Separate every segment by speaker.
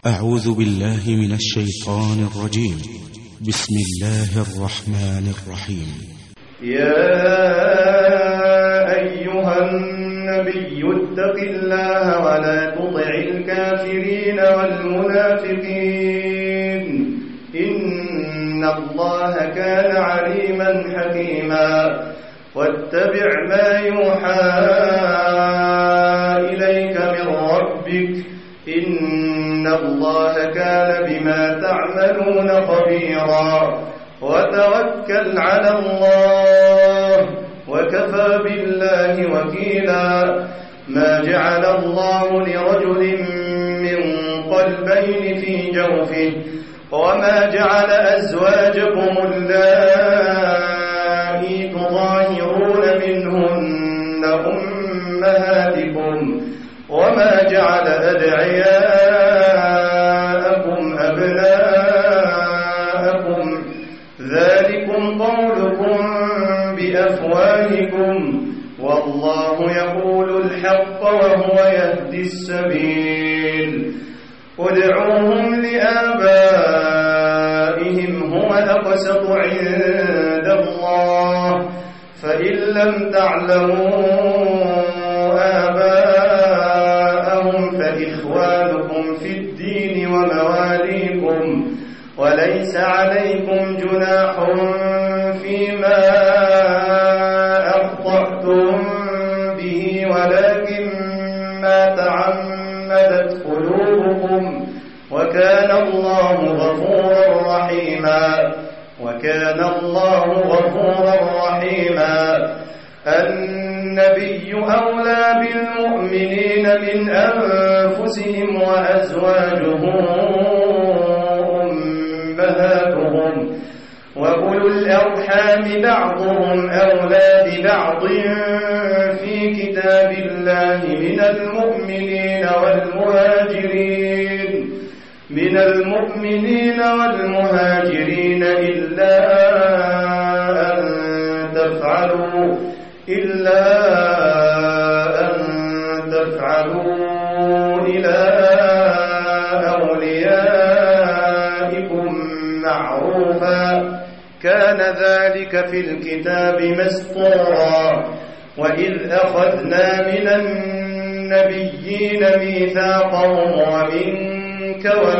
Speaker 1: أعوذ بالله من الشيطان الرجيم. بسم الله الرحمن الرحيم.
Speaker 2: يا أيها النبي اتق الله ولا تطع الكافرين والمنافقين إن الله كان عليما حكيما واتبع ما يوحى إليك من ربك إن الله كان بما تعملون خبيرا وتوكل على الله وكفى بالله وكيلا ما جعل الله لرجل من قلبين في جوفه وما جعل أزواجكم اللائي تظاهرون منهن أمهاتكم وما جعل أدعياءكم أبناءكم ذلكم قولكم بأفواهكم والله يقول الحق وهو يهدي السبيل ادعوهم لآبائهم هو أقسط عند الله فإن لم تعلموا آباءهم فإخوانكم في الدين ومواليكم وليس عليكم جناح فيما أخطأتم به ولكن ما تعمدت قلوبكم وكان الله غفورا رحيما النبي أولى بالمؤمنين من أنفسهم وأزواجه أمهاتهم وأولو الأرحام بعضهم أولى ببعض في كتاب الله من المؤمنين إلا أن تفعلوا إلى أوليائكم معروفا كان ذلك في الكتاب مسطورا وإذ أخذنا من النبيين ميثاقهم ومنك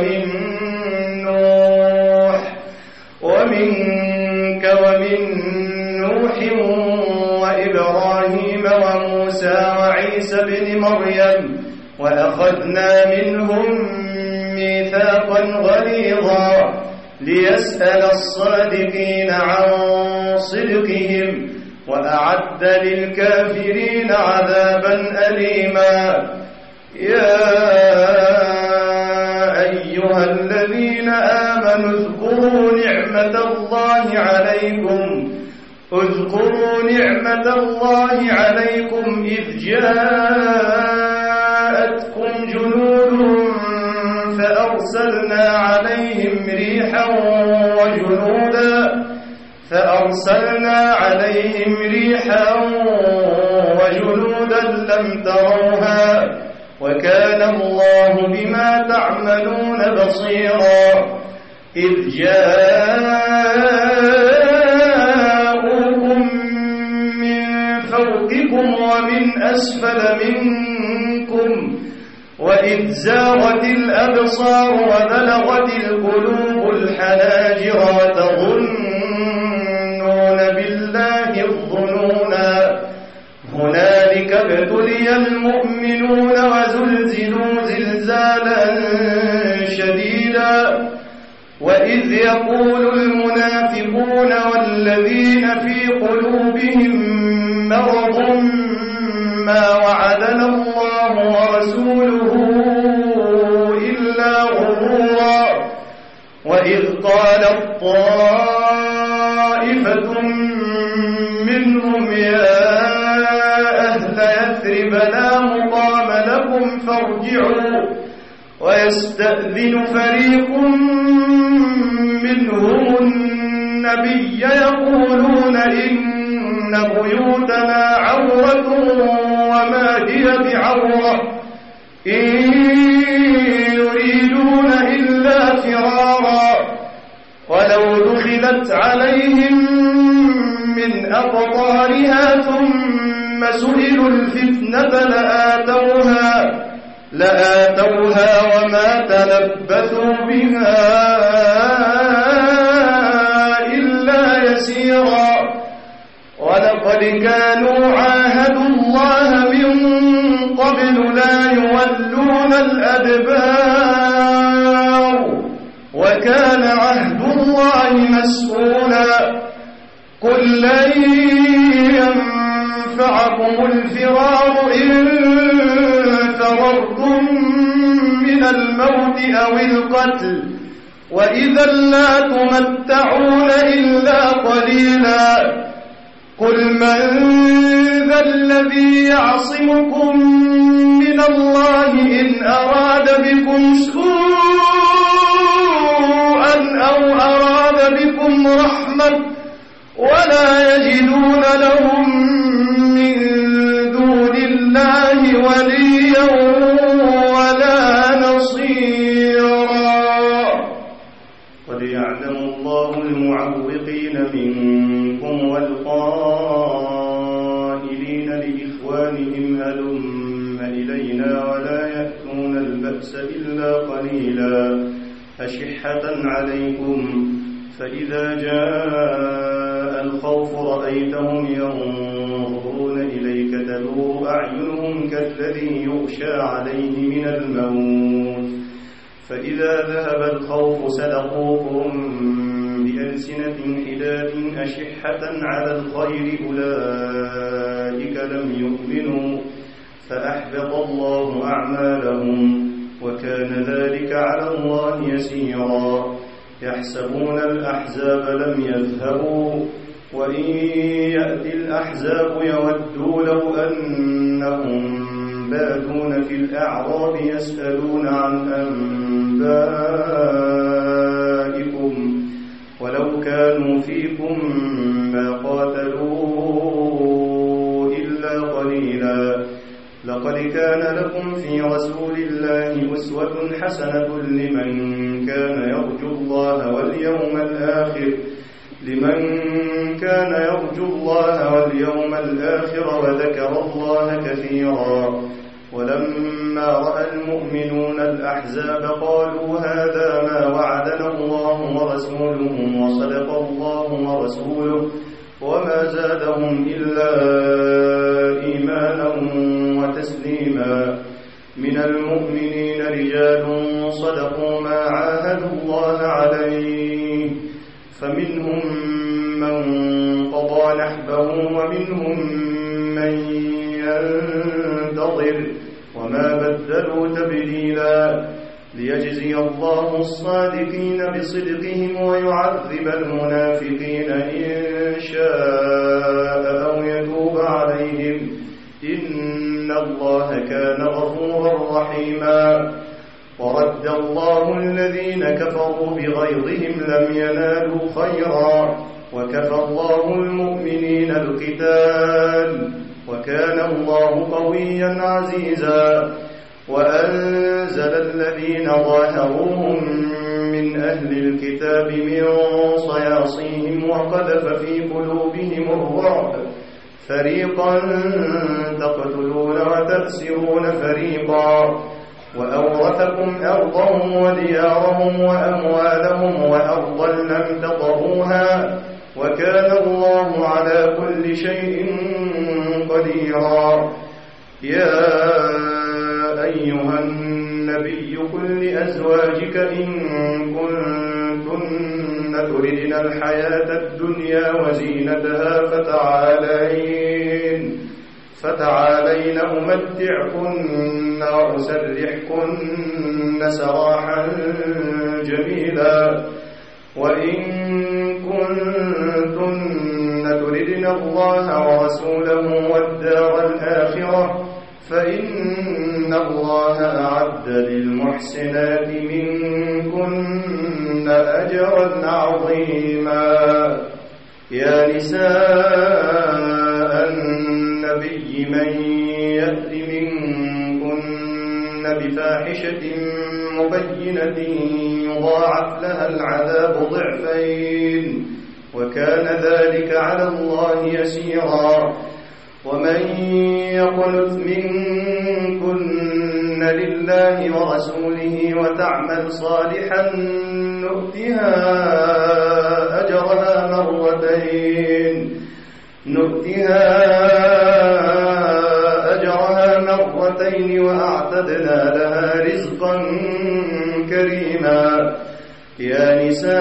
Speaker 2: ومن نوح وإبراهيم وموسى وعيسى بن مريم وأخذنا منهم ميثاقا غليظا ليسأل الصادقين عن صدقهم وأعد للكافرين عذابا أليما يا أيها الذين آمنوا اذكروا نعمة الله عليكم إذ جاءتكم جنود فأرسلنا عليهم ريحا وجنودا لم تروها وكان الله بما تعملون بصيرا إذ جاءوكم من فوقكم ومن أسفل منكم وإذ زاغت الأبصار وبلغت القلوب الحناجر وتظنون بالله الظنونا هنالك ابتلي المؤمنون وزلزلوا زلزالا شديدا وإذ يقول المنافقون والذين في قلوبهم مرض ما وعدنا الله ورسوله إلا غرورا وإذ قالت طائفة منهم يا أهل يثرب لا مقام لكم فارجعوا ويستأذن فريق منهم النبي يقولون إن بيوتنا عورة وما هي بعورة إن يريدون ضربت عليهم من أقطارها ثم سئلوا الفتنة لآتوها وما تلبثوا بها إلا يسيرا ولقد كانوا عاهدوا الله من قبل لا يولون الأدبار وكان عهد الله مسؤولا قل لن ينفعكم الفرار إن فررتم من الموت أو القتل وإذا لا تمتعون إلا قليلا قل من ذا الذي يعصمكم من الله إن أراد بكم سوءا أو أراد بكم رحمة ولا يجدون لهم من دون الله وليا ولا نصيرا
Speaker 3: قد يعلم الله المعوقين منكم والقائلين لإخوانهم هلم إلينا ولا يأتون البأس إلا قليلا أشحة عليكم فإذا جاء الخوف رأيتهم ينظرون إليك تدور أعينهم كالذي يغشى عليه من الموت فإذا ذهب الخوف سلقوكم بألسنة حداد أشحة على الخير أولئك لم يؤمنوا فأحبط الله أعمالهم وكان ذلك على الله يسيرا يحسبون الأحزاب لم يذهبوا وإن يأتي الأحزاب يودوا لو أنهم بادون في الأعراب يسألون عن أنبائكم ولو كانوا فيكم ما قاتلوا إلا قليلا لقد كان لكم في رسول الله أسوة حسنة لمن كان يرجو الله واليوم الآخر وذكر الله كثيرا ولما رأى المؤمنون الأحزاب قالوا هذا ما وعدنا الله ورسوله وصدق الله ورسوله وما زادهم إلا إيمانا وتسليما من المؤمنين رجال صدقوا ما عاهدوا الله عليه فمنهم من قضى نحبه ومنهم من ينتظر وما بدلوا تبديلا ليجزي الله الصادقين بصدقهم ويعذب المنافقين إن شاء أو يتوب عليهم إن الله كان غفورا رحيما ورد الله الذين كفروا بغيظهم لم ينالوا خيرا وكفى الله المؤمنين القتال وكان الله قويا عزيزا وأنزل الذين ظاهروهم من أهل الكتاب من صياصيهم وقذف في قلوبهم الرعب فريقا تقتلون وتأسرون فريقا وأورثكم أرضهم وديارهم وأموالهم وأرضا لم تطروها وكان الله على كل شيء قديرا يا أيها النبي قل لأزواجك إن كنتن تردن الحياة الدنيا وزينتها فتعالين أمتعكن وأسرحكن سراحا جميلا وإن كنتن تردن الله ورسوله والدار الآخرة فإن الله أعد للمحسنات منكن أجرا عظيما يا نساء النبي من يأت منكن بفاحشة مبينة يضاعف لها العذاب ضعفين وكان ذلك على الله يسيرا. ومن يقنت منكن لله ورسوله وتعمل صالحا نؤتها أجرها مرتين وأعتدنا لها رزقا كريما. يا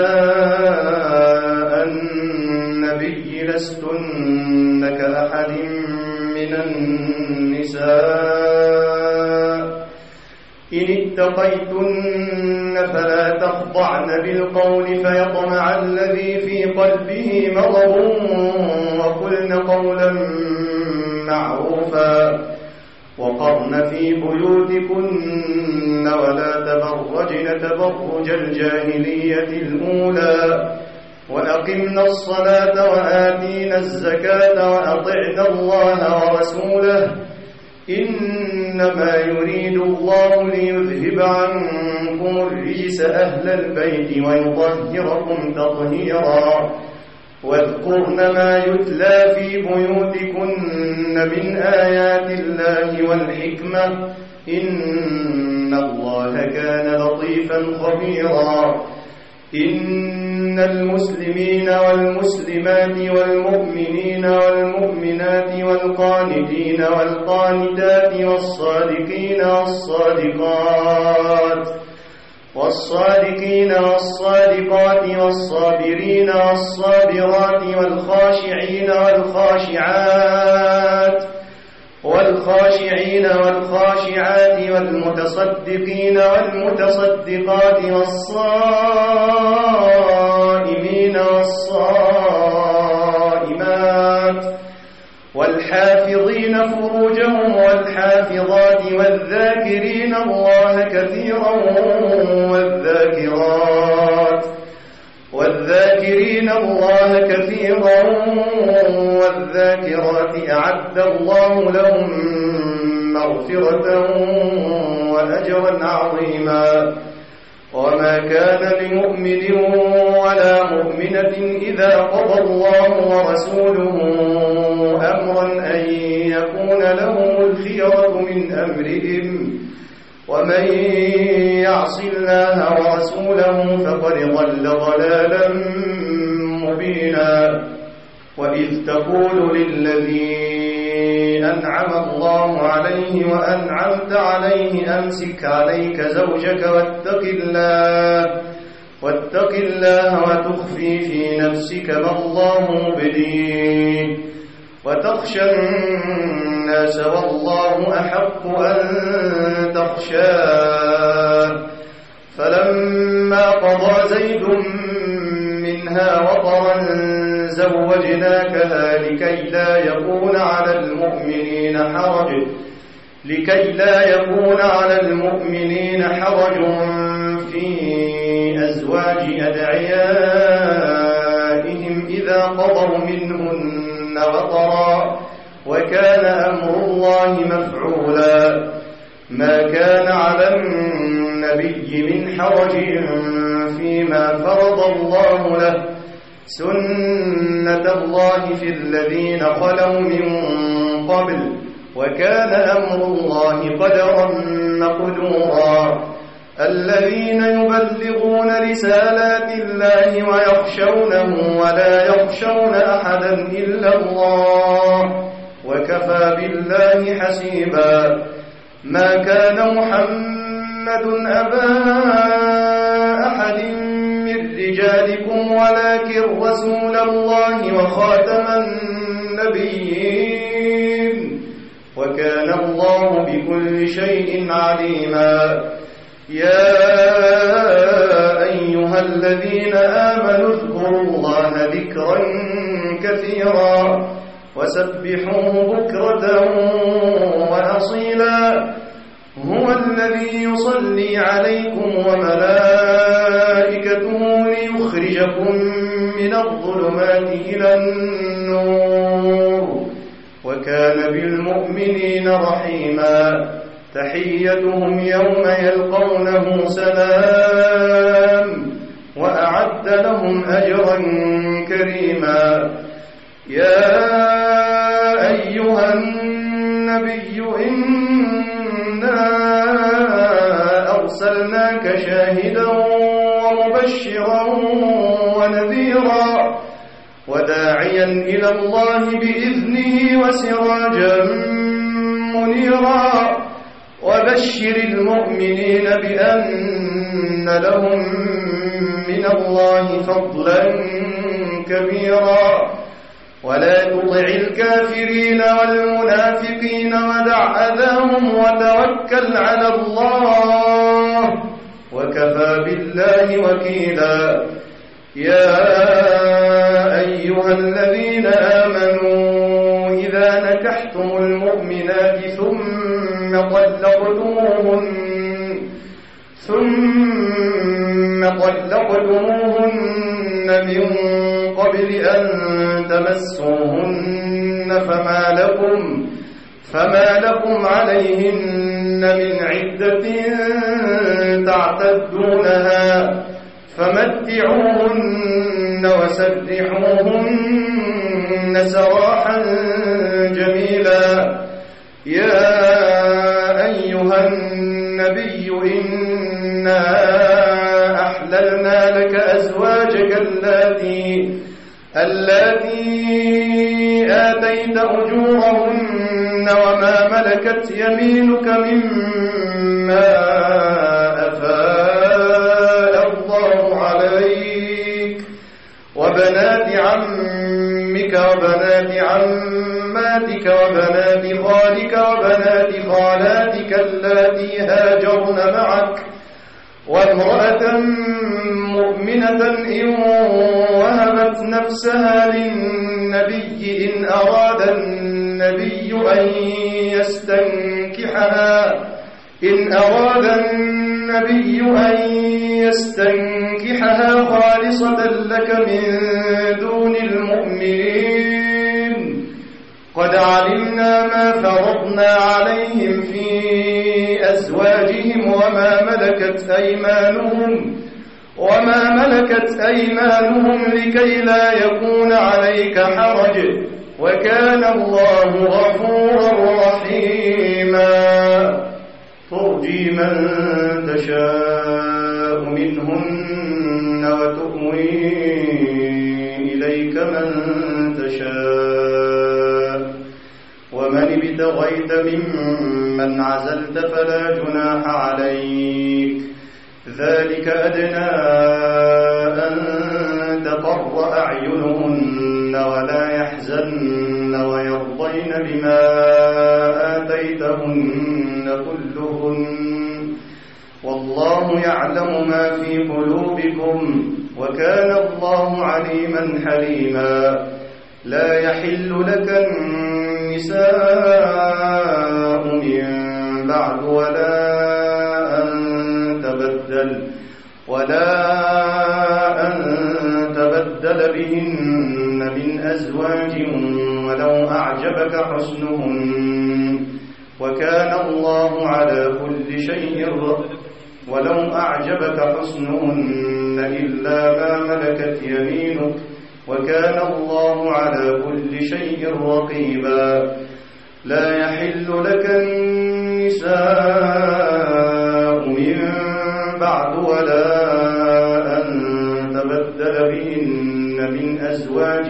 Speaker 3: نساء النبي لستن كأحد من النساء إن اتقيتن فلا تخضعن بالقول فيطمع الذي في قلبه مرض وقلن قولا معروفا. وقرن في بيوتكن ولا تبرجن تبرج الجاهلية الأولى وأقمنا الصلاة وآتينا الزكاة وأطعنا الله ورسوله إنما يريد الله ليذهب عنكم الرجس أهل البيت ويطهركم تطهيرا. واذكرن ما يتلى في بيوتكن من آيات الله والحكمة إن الله كان لطيفا خبيرا. إن المسلمين والمسلمات والمؤمنين والمؤمنات والقانتين والقانتات والصادقين والصادقات والصابرين والصابرات والخاشعين والخاشعات والمتصدقين والمتصدقات والصائمين والصائمات والحافظين فروجهم والحافظات والذاكرين الله كثيرا والذاكرات أعد الله لهم مغفرة وأجرا عظيما. وما كان لمؤمن ولا مؤمنة إذا قضى الله ورسوله أمرا أن يكون لهم الخيرة من أمرهم ومن يعص الله ورسوله فقد ضل ضلالا مبينا. وإذ تقول للذي أنعم الله عليه وأنعمت عليه أمسك عليك زوجك واتق الله وتخفي في نفسك ما الله مبديه وتخشى الناس والله أحق أن تخشاه. فلما قضى زيد منها وطرا زوجناكها لكي لا يكون على المؤمنين حرج في أزواج أدعيائهم إذا قضوا منهن وطرا وكان أمر الله مفعولا. ما كان على النبي من حرج فيما فرض الله له سنة الله في الذين خلوا من قبل وكان أمر الله قدرا مقدورا. الذين يبلغون رسالات الله ويخشونه ولا يخشون أحدا إلا الله وكفى بالله حسيبا. ما كان محمد أبا أحد من رجالكم ولكن رسول الله وخاتم النبيين وكان الله بكل شيء عليما. يا أيها الذين آمنوا اذكروا الله ذكرا كثيرا وسبحوه بكرة وأصيلا. هو الذي يصلي عليكم وملائكته ليخرجكم من الظلمات إلى النور وكان بالمؤمنين رحيما. تحيتهم يوم يلقونه سلام وأعد لهم أجرا كريما. يا أيها النبي إنا أرسلناك شاهدا ومبشرا ونذيرا وداعيا إلى الله بإذنه وسراجا منيرا وبشر المؤمنين بأن لهم من الله فضلا كبيرا ولا تطع الكافرين والمنافقين ودع أذاهم وتوكل على الله وكفى بالله وكيلا. يا أيها الذين آمنوا إذا نكحتم المؤمنات ثم طلقتموهن من قبل أن تمسوهن فما لكم عليهن من عدة تعتدونها فمتعوهن وسرحوهن سراحا جميلا. يا أيها النبي إنا أحللنا لك أزواجك اللاتي آتيت أجورهن وما ملكت يمينك مما أفاء الله عليك وبنات عمك وبنات عماتك وبنات خالك وبنات خالاتك اللاتي هاجرن معك وامرأة مؤمنة إن وهبت نفسها للنبي إن أراد النبي أن يستنكحها خالصة لك من دون المؤمنين. قد علمنا ما فرضنا عليهم في أزواجهم وما ملكت أيمانهم لكي لا يكون عليك حرج وكان الله غفورا رحيما. ترجي من تشاء منهن وتؤوي إليك من تشاء ومن ابتغيت ممن عزلت فلا جناح عليك. ذلك أدنى أن تقر أعينهن ولا يحزن ويرضين بما آتيتهن كلهن والله يعلم ما في قلوبكم وكان الله عليما حليما. لا يحل لك النساء من بعد ولا أن تبدل بهن من أزواج ولو أعجبك حسنهن وكان الله على كل شيء ولو أعجبك حسنهن إلا ما ملكت يمينك وكان الله على كل شيء رقيبا. لا يحل لك النساء من بعد ولا أن تبدل بهن من أزواج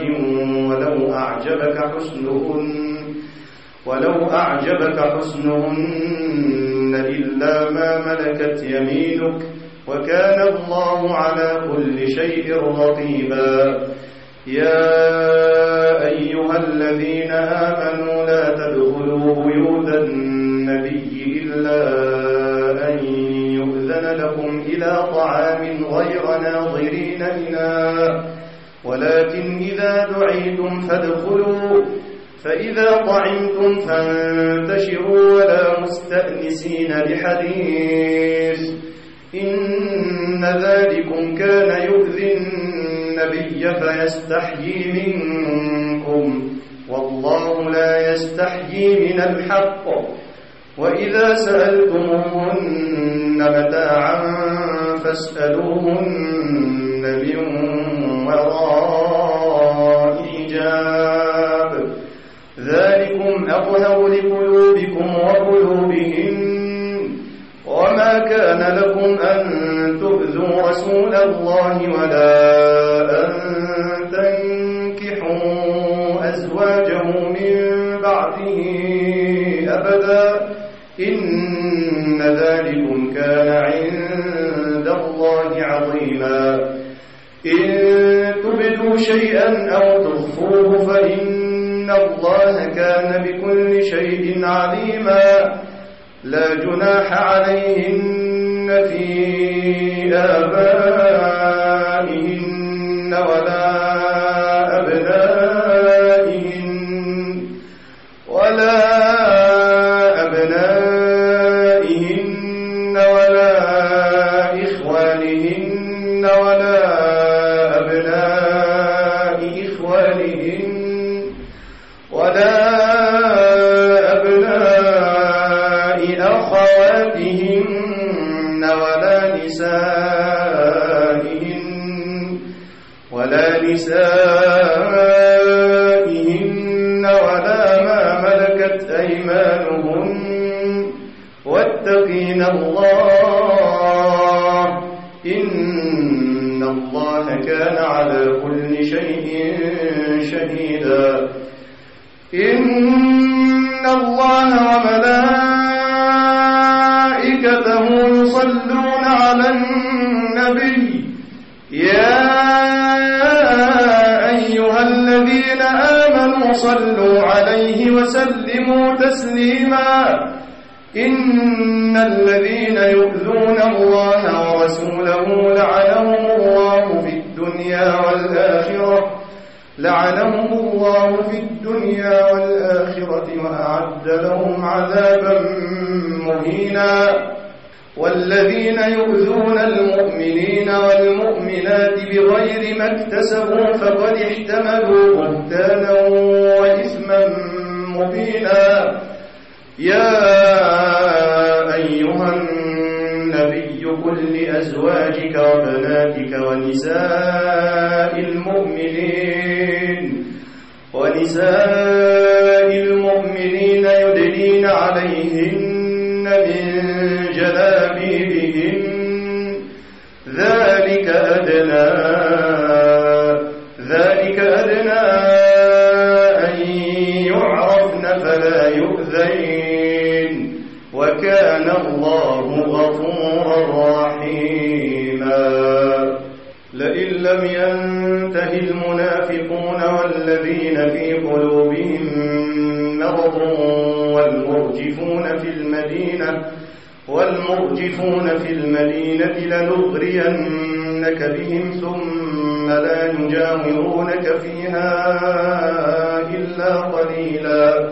Speaker 3: ولو أعجبك حسنهن إلا ما ملكت يمينك وكان الله على كل شيء رقيبا. يا أيها الذين آمنوا لا تدخلوا بيوت النبي إلا أن يؤذن لكم إلى طعام غير ناظرين إناه ولكن إذا دعيتم فادخلوا فإذا طعمتم فانتشروا ولا مستأنسين لحديث إن ذلكم كان يؤذي النبي فيستحيي منكم والله لا يستحيي من الحق. وإذا سألتموهن متاعا فاسألوهن من وراء لكم أن تؤذوا رسول الله ولا أن تنكحوا أزواجه من بعده أبدا إن ذلكم كان عند الله عظيما إن تبدوا شيئا أو تخفوه فإن الله كان بكل شيء عليما لا جناح عليهن في آبائهن ولا أبنائهن ولا إخوانهن ولا أبناء إخوانهن ولا أبناء أخواتهن ولا نسائهن ولا ما ملكت أيمانهن واتقين الله إن الله كان على كل شيء شهيدا إن الله وملائكته يصلون على النبي يا أيها الذين آمنوا صلوا عليه وسلموا تسليما إن الذين يؤذون الله ورسوله لعنهم الله في الدنيا والآخرة وأعد لهم عذابا مهينا والذين يؤذون المؤمنين والمؤمنات بغير ما اكتسبوا فقد احتملوا بهتانا وإثما مبينا يا أيها النبي قل لأزواجك وبناتك ونساء المؤمنين يدنين عليهن من جلابيبهن ذلك أدنى أن يعرفن فلا يؤذين وكان الله غفورا رحيما لئن لم ينته المنافقون والذين في قلوبهم مرض والمرجفون في المدينة لنغرينك بهم ثم لا يجاورونك فيها إلا قليلا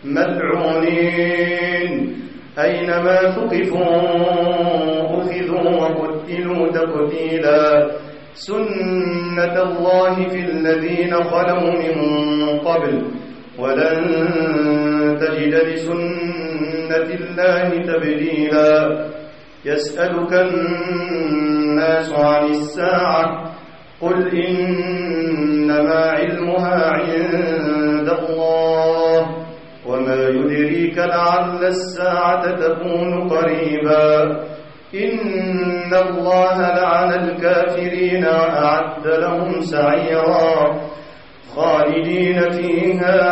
Speaker 3: ملعونين أينما ثقفوا أخذوا وقتلوا تقتيلا سنة الله في الذين خلوا من قبل ولن تجد لسنة الله تبديلا يسألك الناس عن الساعة قل إنما علمها عند الله وما يدريك لعل الساعة تكون قريبا إن الله لعن الكافرين وأعد لهم سعيرا خالدين فيها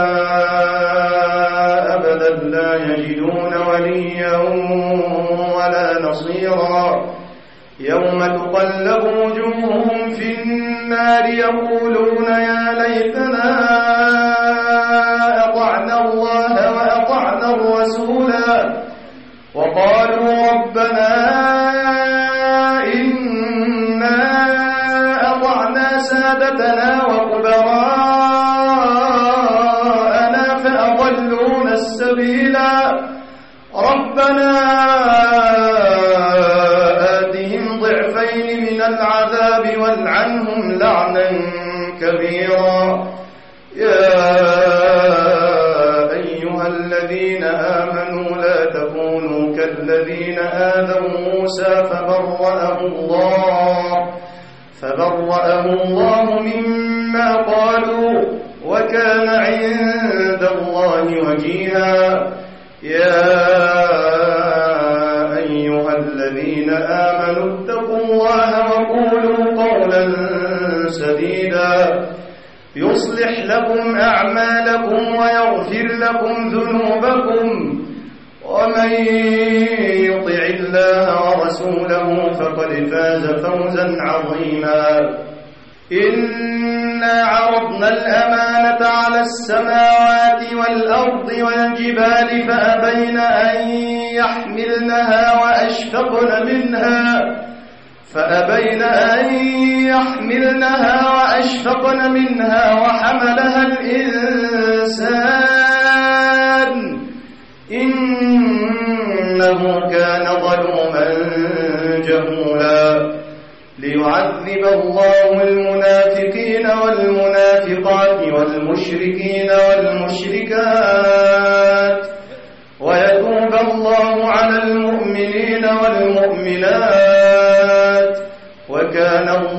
Speaker 3: أبدا لا يجدون وليا ولا نصيرا يوم تقلب وجوههم في النار يقولون يا ليتنا أطعنا الله وأطعنا الرسولا وقالوا ربنا إنا أطعنا سادتنا وكبراءنا فأضلونا السبيلا ربنا آتهم ضعفين من العذاب والعنهم لعنا كبيرا يا أيها الذين آمنوا لا تكونوا كالذين آذوا موسى فبرأه الله مما قالوا وكان عند الله وجيها يا أيها الذين آمنوا اتقوا الله وقولوا قولا سديدا يصلح لكم أعمالكم ويغفر لكم ذنوبكم ومن يطع الله ورسوله فقد فاز فوزا عظيما إنا عرضنا الأمانة على السماوات والأرض والجبال فأبين أن يحملنها وأشفقن منها وحملها الإنسان إنه كان ظلوما جهولا ليعذب الله المنافقين والمنافقات والمشركين والمشركات ويتوب الله على المؤمنين والمؤمنات وكان الله